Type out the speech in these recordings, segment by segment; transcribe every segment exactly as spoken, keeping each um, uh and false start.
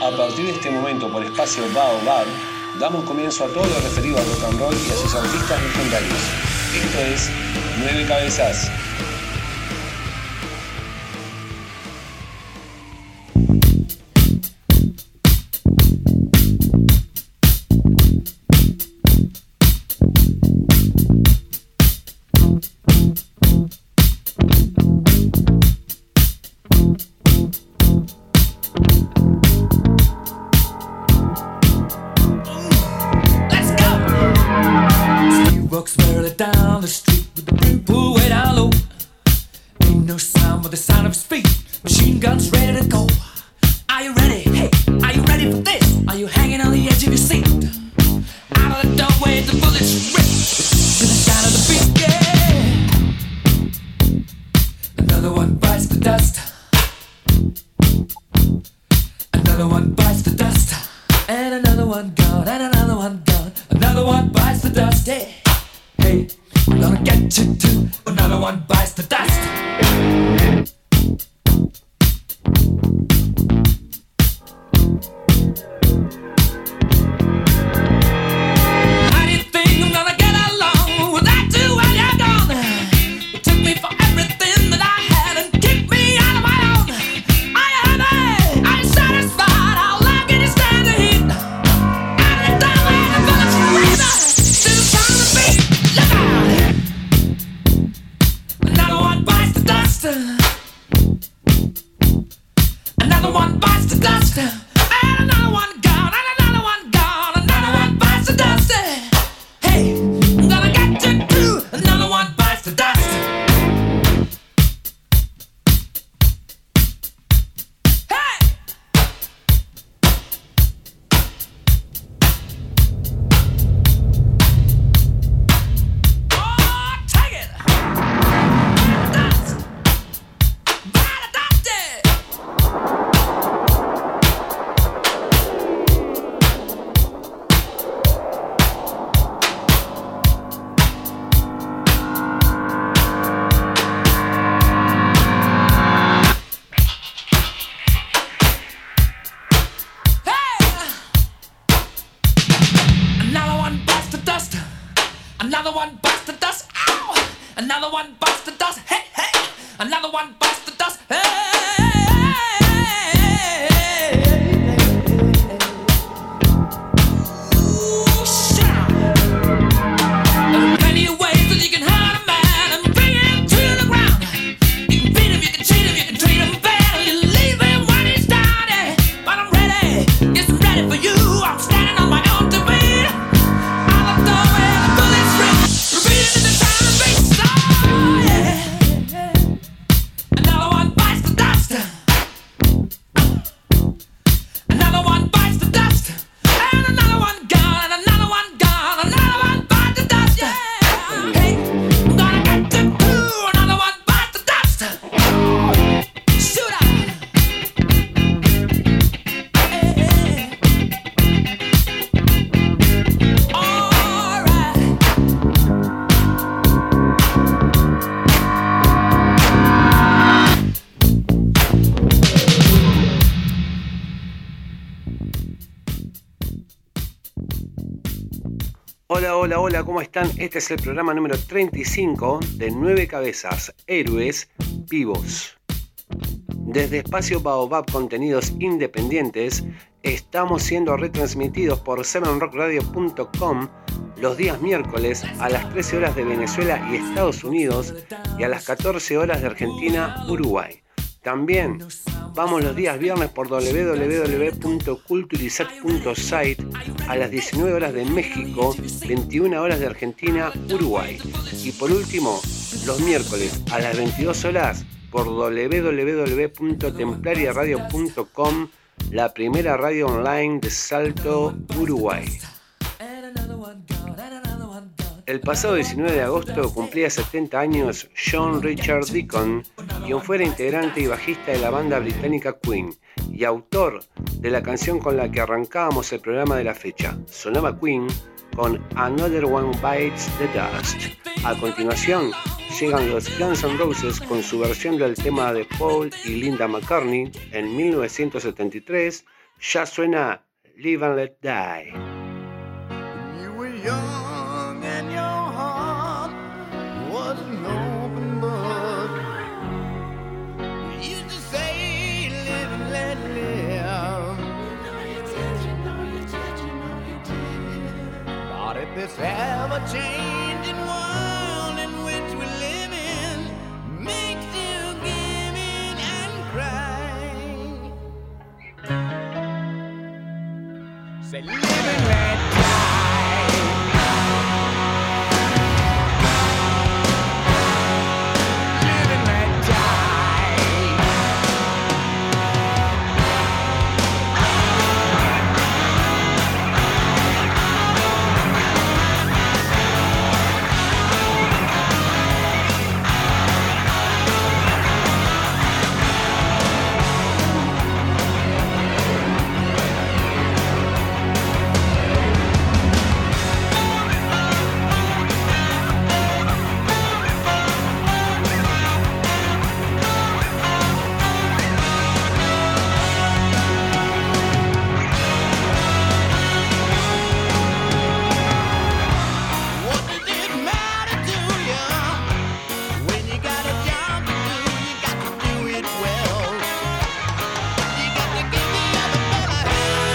A partir de este momento, por espacio Baobab, damos comienzo a todo lo referido al rock and roll y a sus artistas legendarios. Esto es Nueve Cabezas. Hola, hola, hola, ¿cómo están? Este es el programa número treinta y cinco de Nueve Cabezas, Héroes Vivos. Desde Espacio Baobab Contenidos Independientes, estamos siendo retransmitidos por seven rock radio punto com los días miércoles a las trece horas de Venezuela y Estados Unidos y a las catorce horas de Argentina, Uruguay. También vamos los días viernes por doble u doble u doble u punto culturizat punto site a las diecinueve horas de México, veintiuna horas de Argentina, Uruguay. Y por último, los miércoles a las veintidós horas por doble u doble u doble u punto templaria radio punto com, la primera radio online de Salto, Uruguay. El pasado diecinueve de agosto cumplía setenta años John Richard Deacon, quien fuera integrante y bajista de la banda británica Queen y autor de la canción con la que arrancábamos el programa de la fecha. Sonaba Queen con Another One Bites the Dust. A continuación llegan los Guns N' Roses con su versión del tema de Paul y Linda McCartney en mil novecientos setenta y tres, Ya suena Live and Let Die. You were young and your heart was an open book. You used to say, live and let live. You know you did, you know you did, you know you did. But if this ever-changing world in which we live in makes you give in and cry, say, live and let die. Live and let die. What does it matter to you when you got a job to do? You got to do it well. You got to give the other fella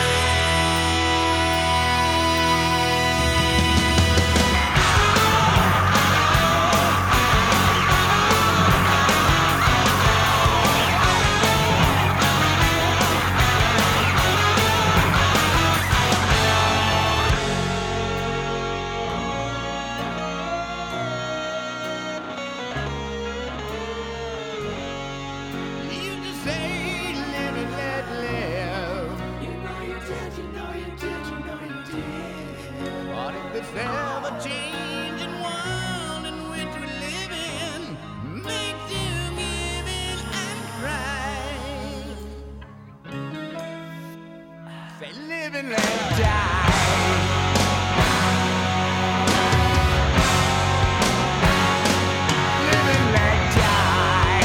you just say, live and let live. You know you did, you know you did, you know you did. But if this ever-changing world in which we live in makes you give in and cry, say, live and let die. Live and let die.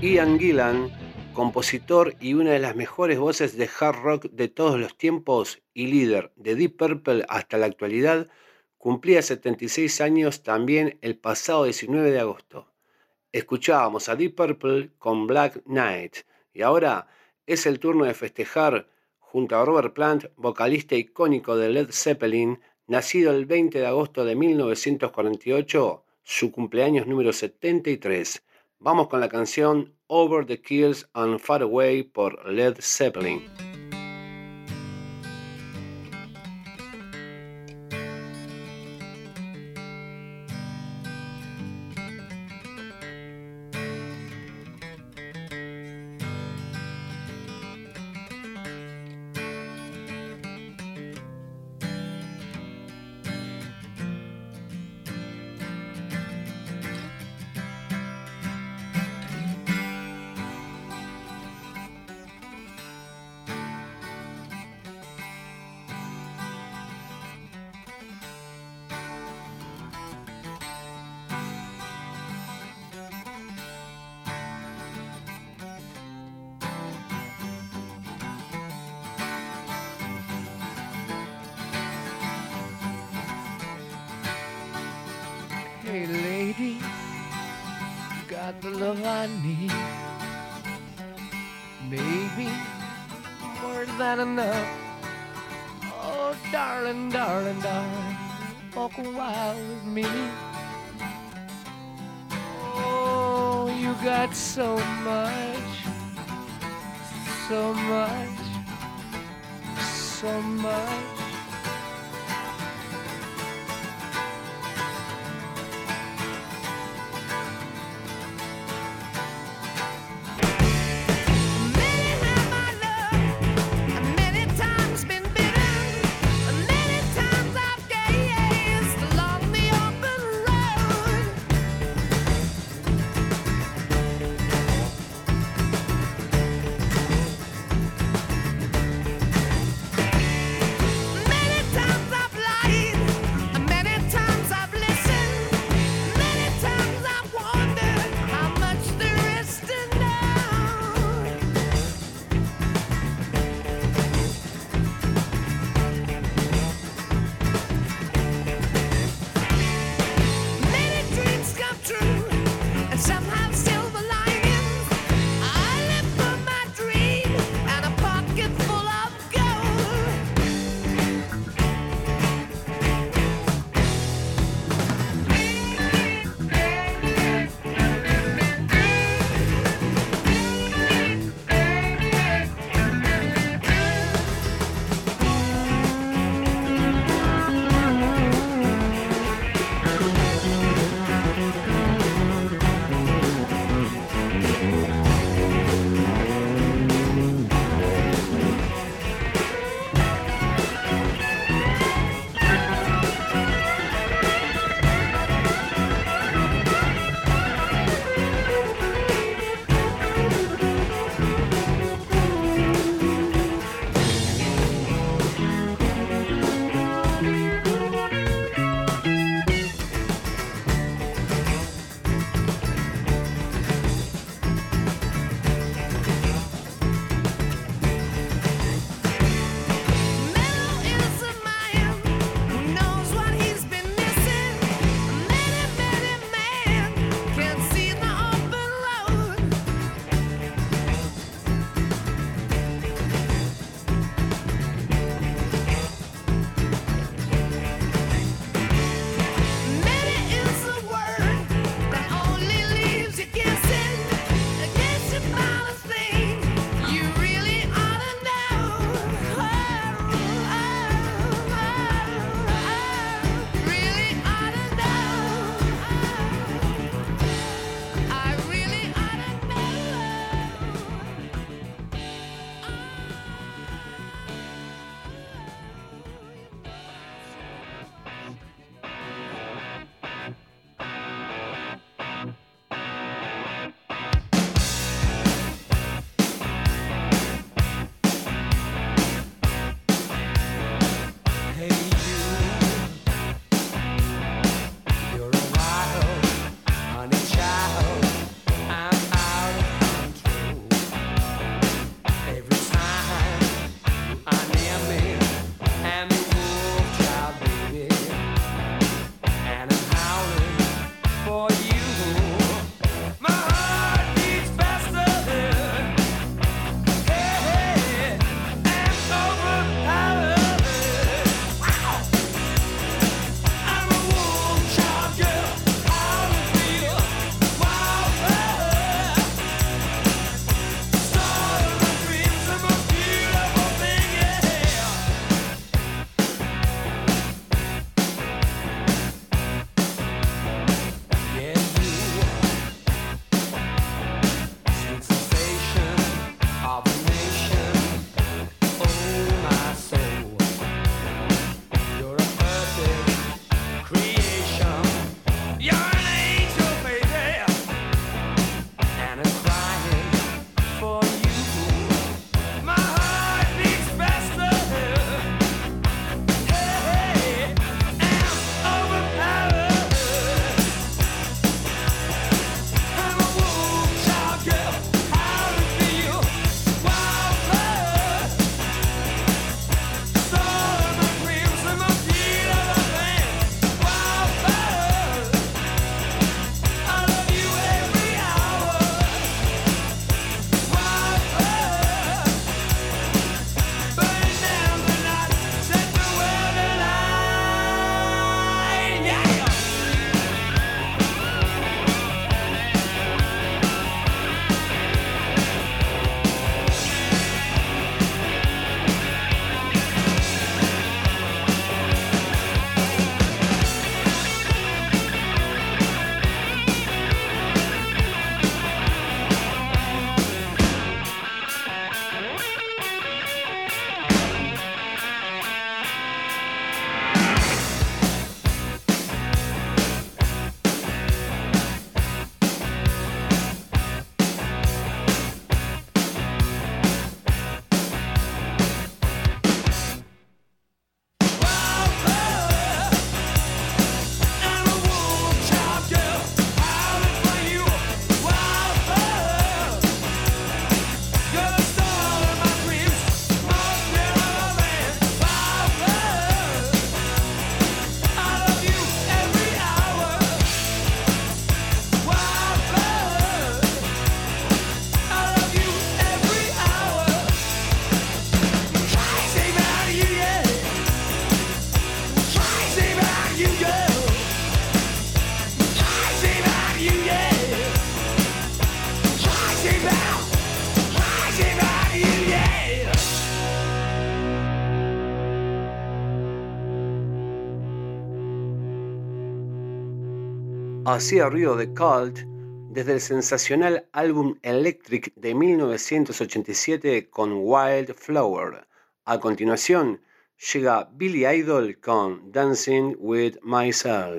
Ian Gillan, compositor y una de las mejores voces de hard rock de todos los tiempos y líder de Deep Purple hasta la actualidad, cumplía setenta y seis años también el pasado diecinueve de agosto. Escuchábamos a Deep Purple con Black Knight y ahora es el turno de festejar junto a Robert Plant, vocalista icónico de Led Zeppelin, nacido el veinte de agosto de mil novecientos cuarenta y ocho, su cumpleaños número setenta y tres. Vamos con la canción Over the Hills and Far Away por Led Zeppelin. Hey lady, got the love I need. Baby, more than enough. Oh darling, darling, darling, walk a while with me. Oh, you got so much, so much, so much. Many hacía ruido de Cult desde el sensacional álbum Electric de mil novecientos ochenta y siete con Wildflower. A continuación llega Billy Idol con Dancing with Myself.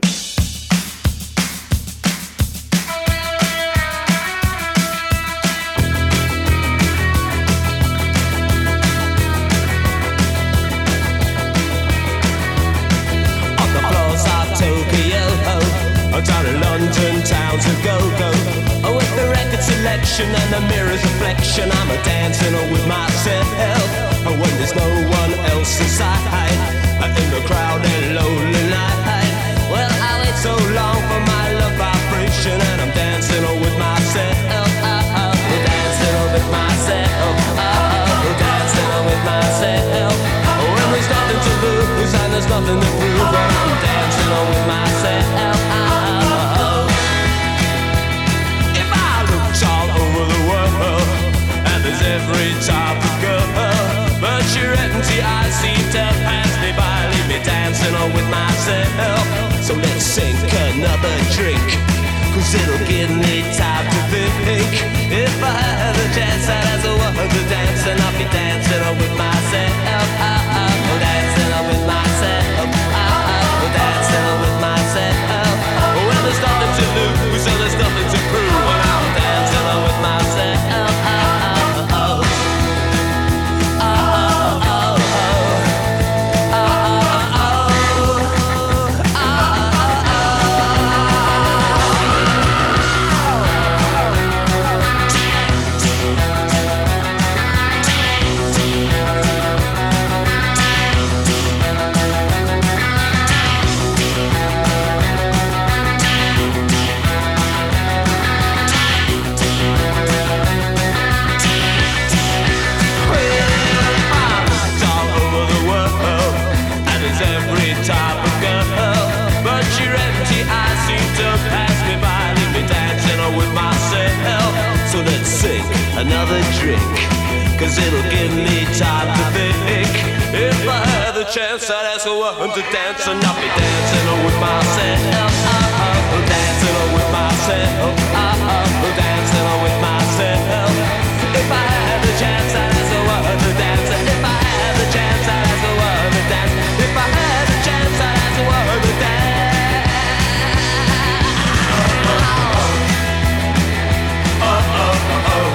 Down in London town to go-go, oh, with the record selection and the mirror's reflection, I'm a dancing with myself, oh, when there's no one else inside, in the crowded lonely night. Well, I wait so long for my love vibration, and I'm dancing with myself, oh, oh, dancing with myself, oh, dancing with myself. Oh, when there's nothing to lose and there's nothing to prove, but I'm dancing with myself. Every type of girl, but you're empty, I seem to pass me by, leave me dancing on with myself. So let's sink another drink, cause it'll give me time to think. If I had a chance, I'd ask a woman to dance, and I'll be dancing on with myself. Oh, oh, dancing on with myself. Oh, oh, dancing on with myself. Oh, well, there's nothing to lose, so there's nothing to prove, but I'm dancing on with myself. Another drink, cause it'll give me time to think. If I had the chance, I'd ask a woman to dance, and I'll be dancing with myself. Oh, oh, dancing with myself. Oh, oh, dancing with myself. If I had the chance, I'd ask a woman to dance. If I had the chance, I'd ask a woman to dance. If I had the chance, I'd ask a woman to dance. Oh, oh, oh, oh.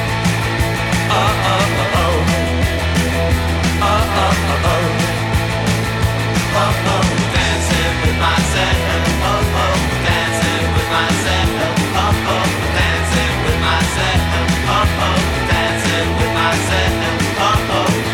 Dancing with myself, oh oh, dancing with myself, oh oh, dancing with myself, oh oh, dancing with myself, oh oh.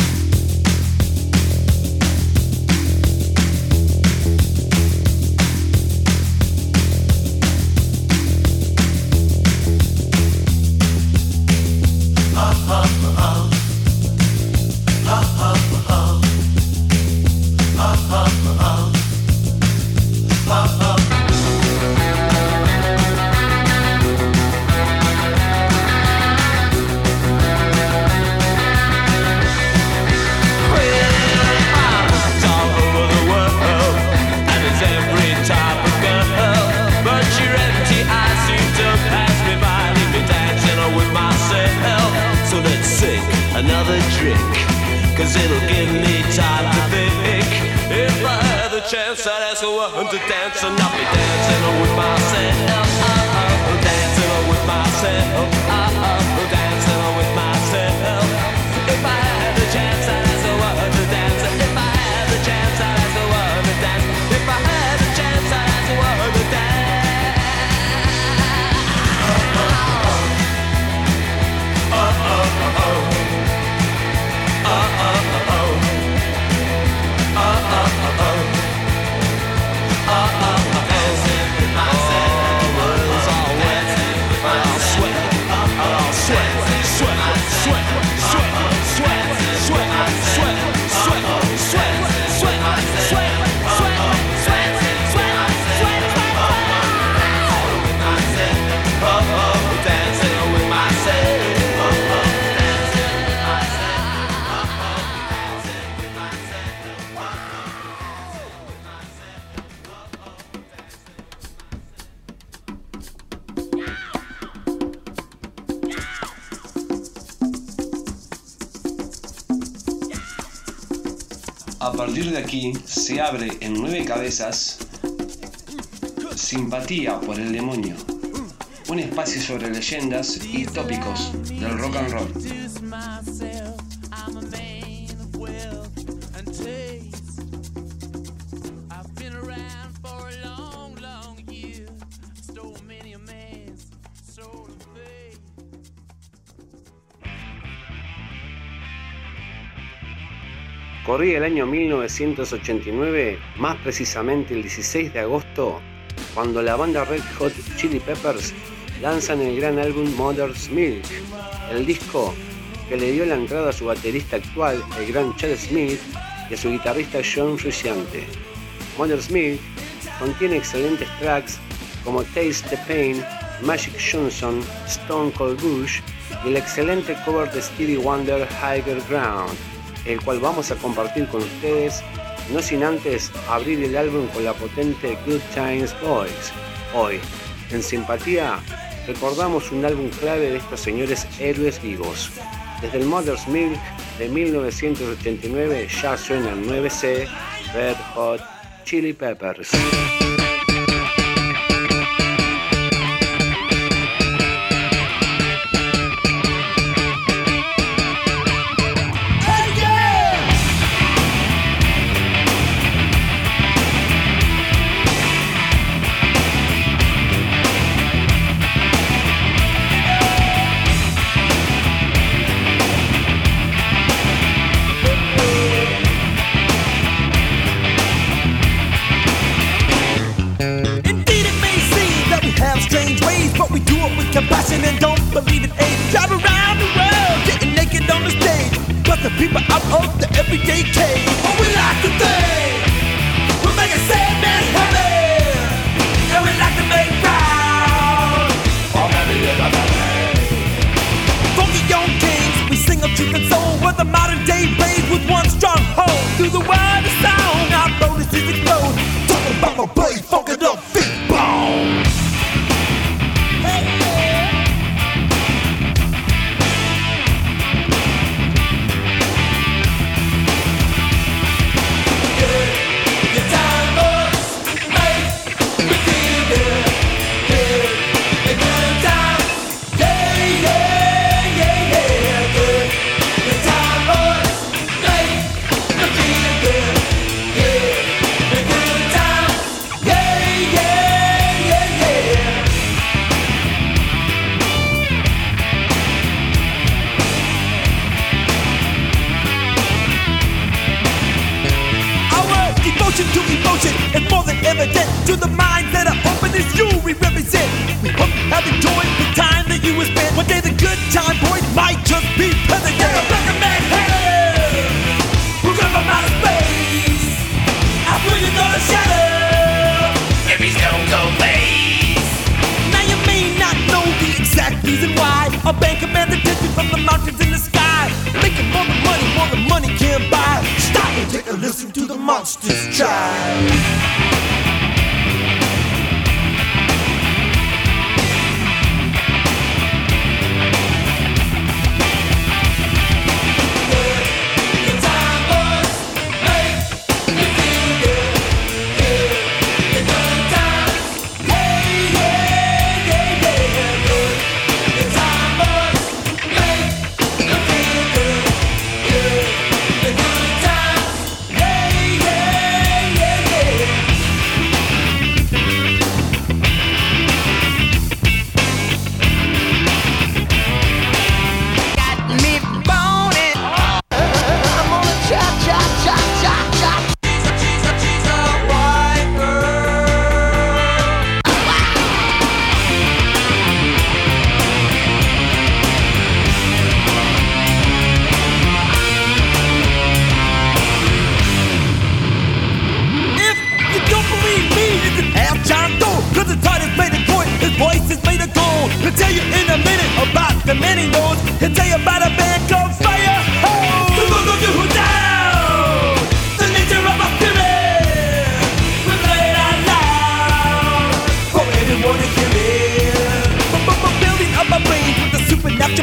Another drink, cause it'll give me time to think. If I had the chance, I'd ask a woman to dance, and I'll be dancing with myself. Oh, oh, dancing with myself. Oh, oh, dancing with myself. If I had the chance, I'd ask a woman to dance. If I had the chance, I'd ask a woman to dance. If I had the chance, I'd ask a woman to dance. Oh, oh, oh, oh. Oh, oh, oh, oh. Oh, oh, oh, oh. Oh, oh, oh, dancing with myself. Oh, words all wet. I'm sweating. A partir de aquí se abre en nueve cabezas Simpatía por el Demonio, un espacio sobre leyendas y tópicos del rock and roll. Corría el año mil novecientos ochenta y nueve, más precisamente el dieciséis de agosto, cuando la banda Red Hot Chili Peppers lanzan el gran álbum Mother's Milk, el disco que le dio la entrada a su baterista actual, el gran Chad Smith, y a su guitarrista John Frusciante. Mother's Milk contiene excelentes tracks como Taste the Pain, Magic Johnson, Stone Cold Bush y el excelente cover de Stevie Wonder Higher Ground, el cual vamos a compartir con ustedes, no sin antes abrir el álbum con la potente Good Times Boys. Hoy, en Simpatía, recordamos un álbum clave de estos señores héroes vivos. Desde el Mother's Milk de mil novecientos ochenta y nueve ya suena el nueve C, Red Hot Chili Peppers. Compassion and don't believe in age. Drive around the world, getting naked on the stage. Plus the people out of the everyday cave. Oh, we like to think we'll make a sad man happy, and we like to make proud. Oh, happy is a happy. Funky young kings, we sing of truth and soul. We're the modern day blaze with one strong hold. Through the world of sound, our bonuses explode. Talking about my blaze, funk it up, big bone. To emotion is more than evident to the minds that are open as you we represent. We hope you have enjoyed the time that you have spent. One day the good time boys might just be present. Yeah, the black man head, we're going from outer space. I feel you're gonna shatter every stone cold face. Now you may not know the exact reason why a band commander did you from the mountains in the sky, making more than money, more than money can buy. Stop and take a listen to the monsters try.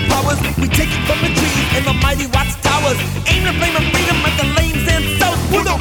We take it from the trees and the mighty watchtowers. Aim the flame of freedom at the lanes and south. We're the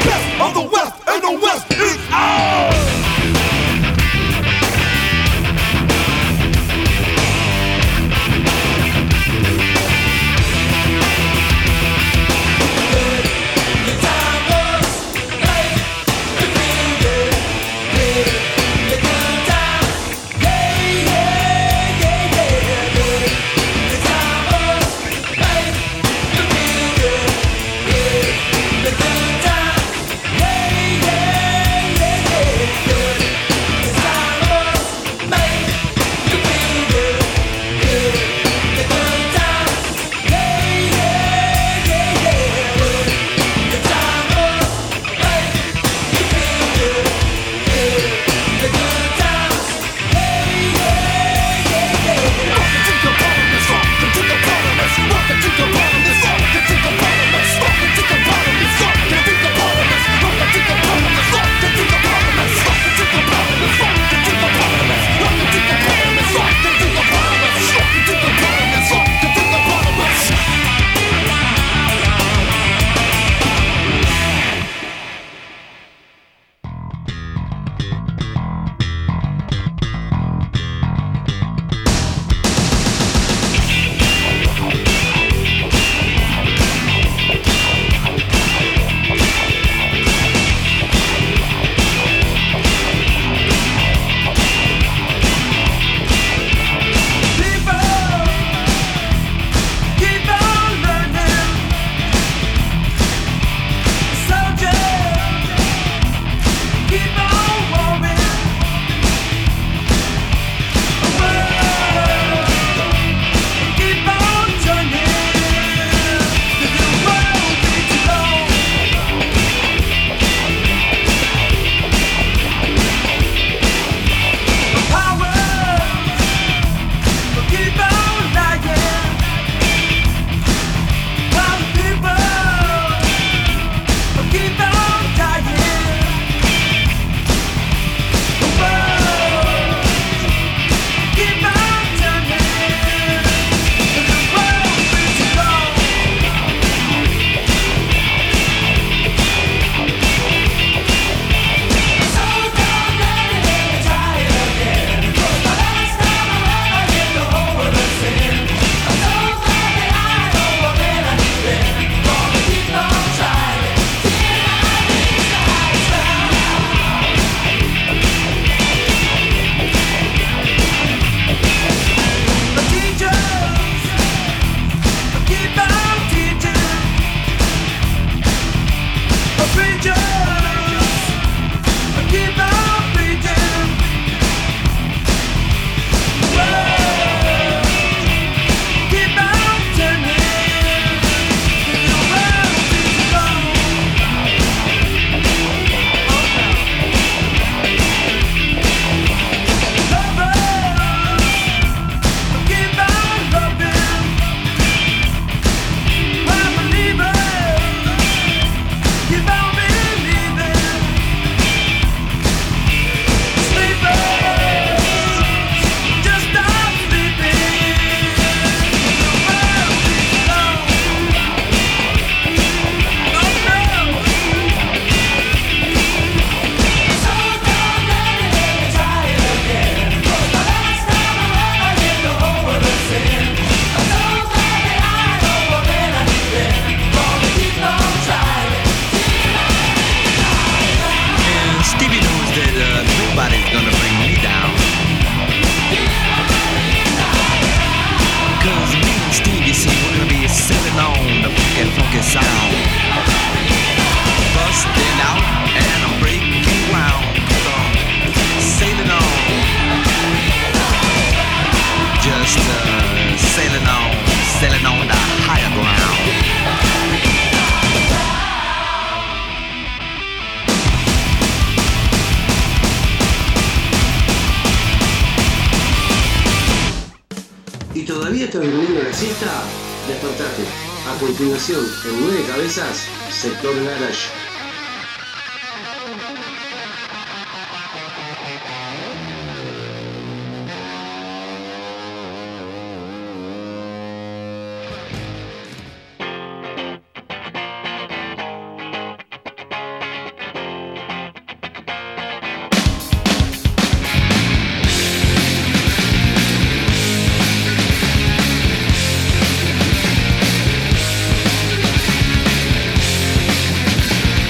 ¿Todavía estás durmiendo la siesta? Despertate. A continuación, en Nueve Cabezas, Sector Garage. Thank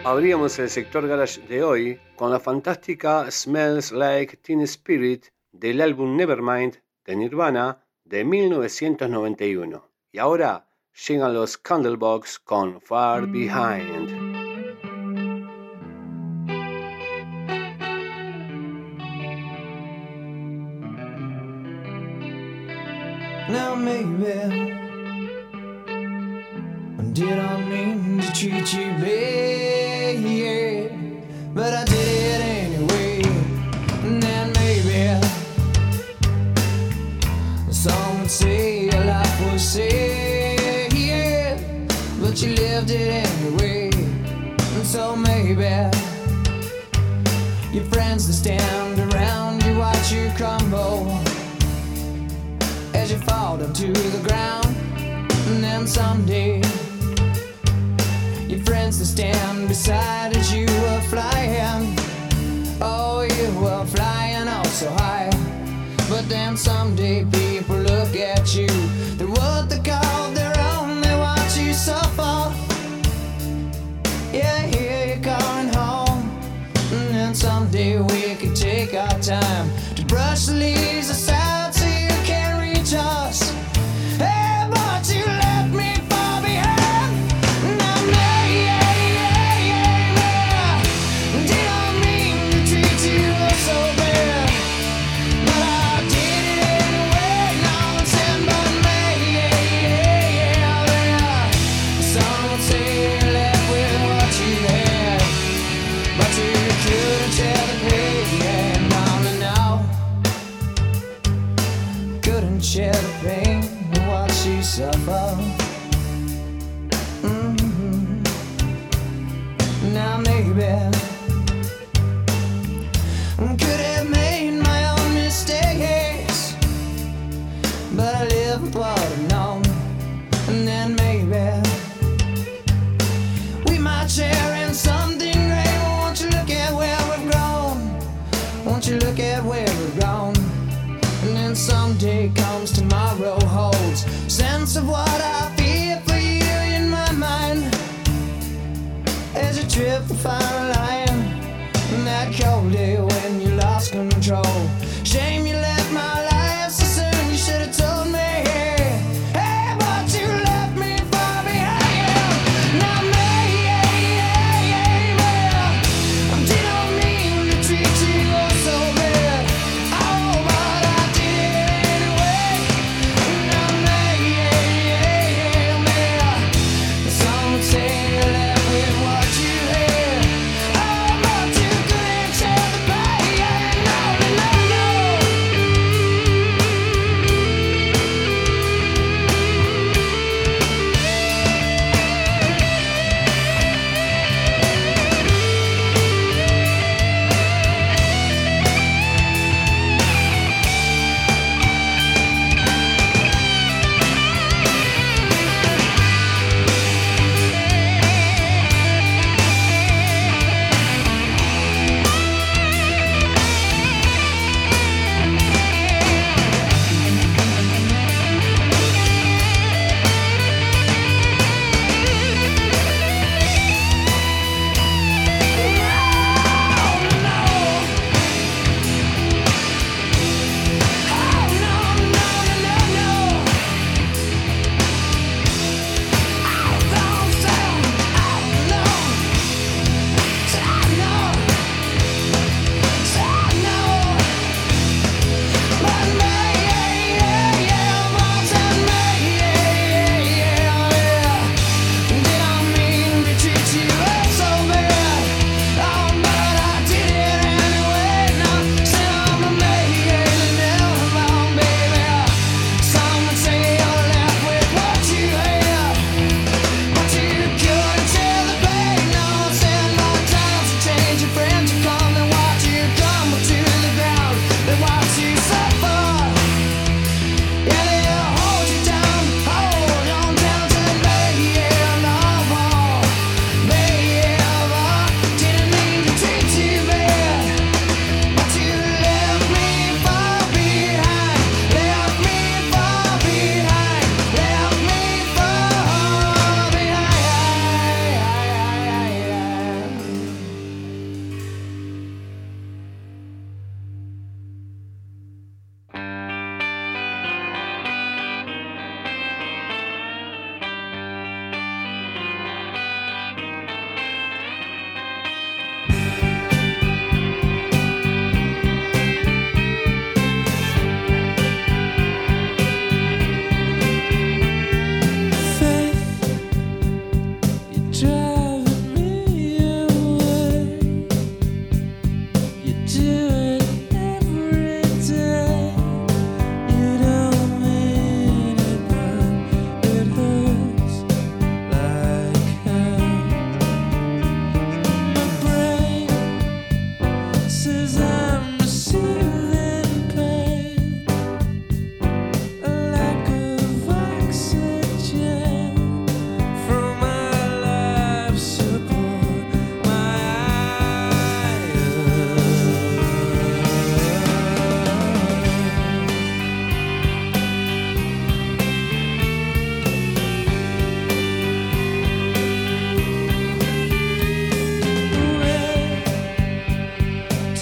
Abríamos el sector garage de hoy con la fantástica Smells Like Teen Spirit del álbum Nevermind de Nirvana de mil novecientos noventa y uno. Y ahora llegan los Candlebox con Far Behind. Now maybe did I mean to treat you bad, yeah, but I did it anyway. And then maybe some would say your life was sad, yeah, but you lived it anyway. And so maybe your friends that stand around you watch you crumble as you fall down to the ground. And then someday your friends that stand beside as you were flying, oh, you were flying oh so high. But then someday people look at you, they're what they call their own, they watch you suffer. Yeah, here you're coming home. And then someday we could take our time to brush the leaves aside so you can't reach us. Hey, but you left me far behind. Now, yeah, yeah, yeah, yeah, yeah. Didn't mean to treat you so bad, but I did it anyway. Now I'm saying, but me, yeah, yeah, yeah, yeah. Some would say you left with what you had, but you couldn't tell the pain down and out. Couldn't share the pain and watch you suffer. Mm-hmm. Now maybe I could have made my own mistakes, but I live with what I've known. And then maybe we might share in something great. Won't you look at where we've grown? Won't you look at where we've grown? And then someday comes tomorrow holds sense of what I feel for you in my mind as you trip and find a line. And that cold day when you lost control, shame you left my life so soon. You should have told me, hey, hey, but you left me far behind. Now me, yeah, yeah, yeah, yeah. I didn't mean to treat you so bad, oh, but I did it anyway. Now me, yeah, yeah, yeah, yeah. Some would say you left with what you had, oh, but you couldn't tell the pain. No, no, no, no.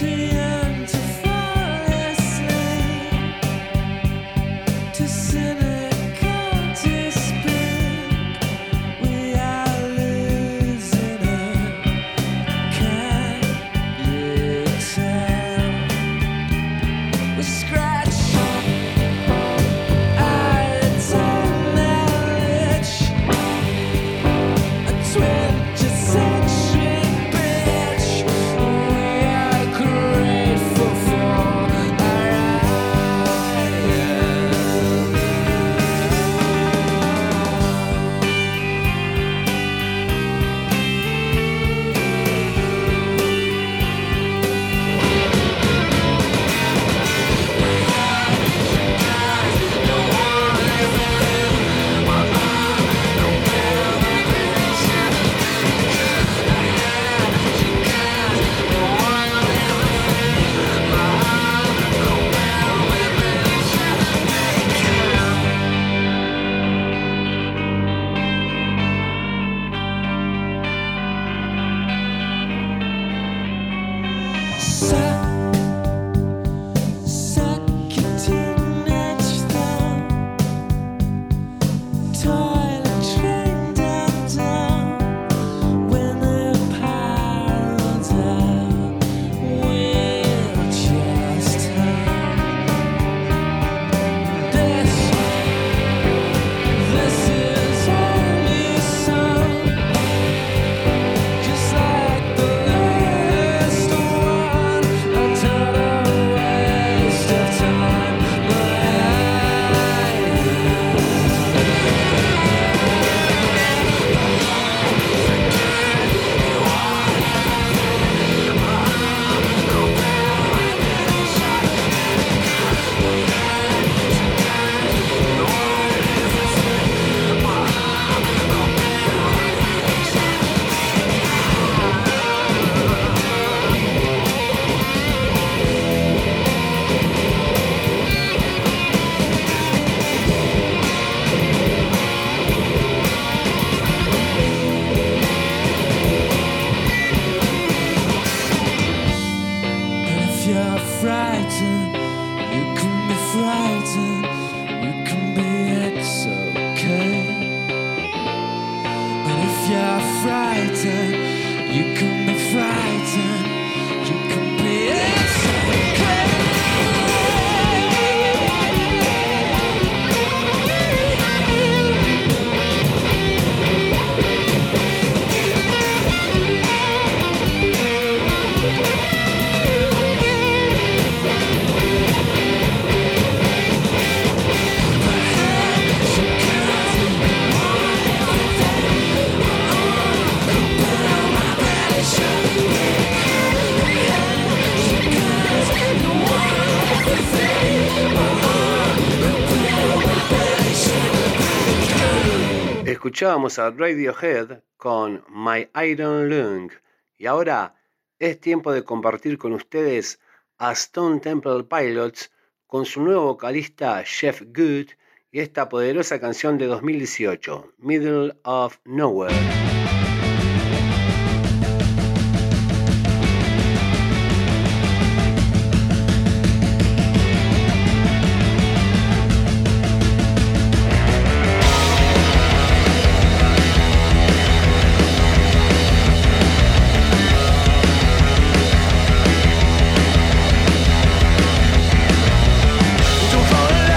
Escuchábamos a Radiohead con My Iron Lung y ahora es tiempo de compartir con ustedes a Stone Temple Pilots con su nuevo vocalista Jeff Good y esta poderosa canción de dos mil dieciocho, Middle of Nowhere.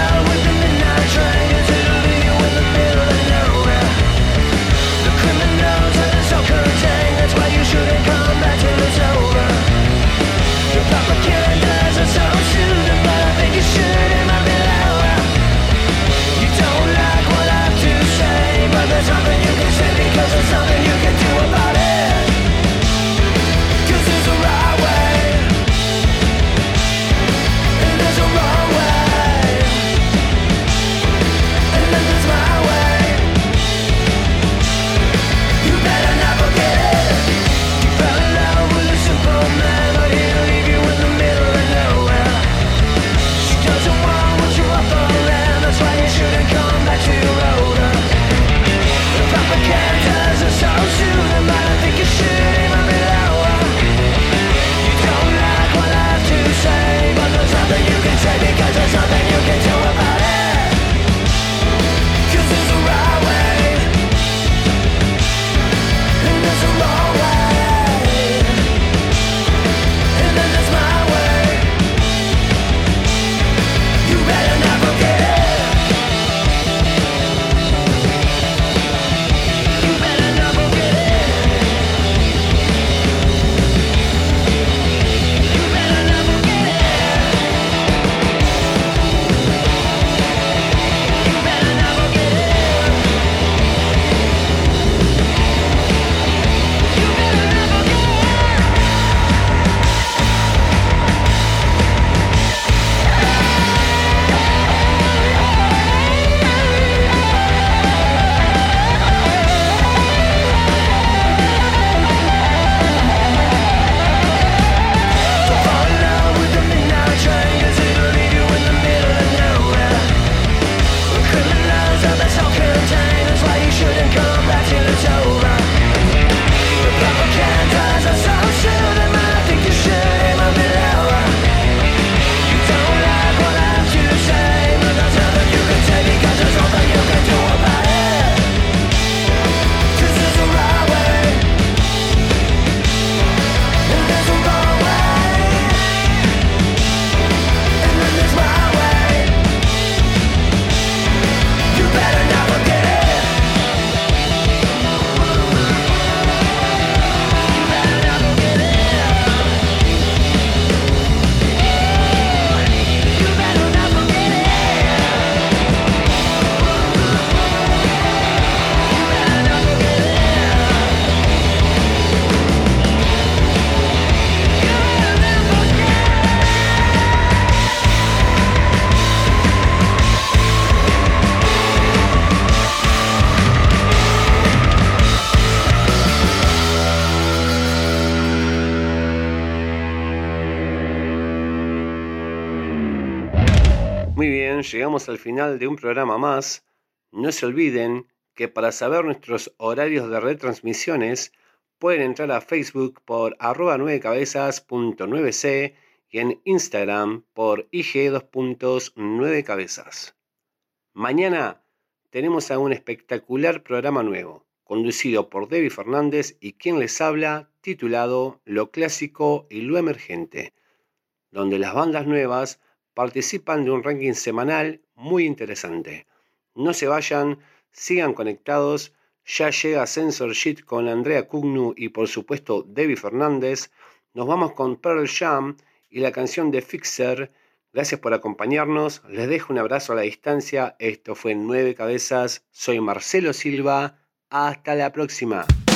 Criminal Muy bien, llegamos al final de un programa más. No se olviden que para saber nuestros horarios de retransmisiones pueden entrar a Facebook por arroba nueve cabezas punto nueve c y en Instagram por I G dos puntos nueve cabezas. Mañana tenemos a un espectacular programa nuevo, conducido por Debbie Fernández y quien les habla, titulado Lo Clásico y lo Emergente, donde las bandas nuevas participan de un ranking semanal muy interesante. No se vayan, sigan conectados, ya llega Censorship con Andrea Cugnu y por supuesto Debbie Fernández. Nos vamos con Pearl Jam y la canción de Fixer. Gracias por acompañarnos, les dejo un abrazo a la distancia. Esto fue Nueve Cabezas, soy Marcelo Silva, hasta la próxima.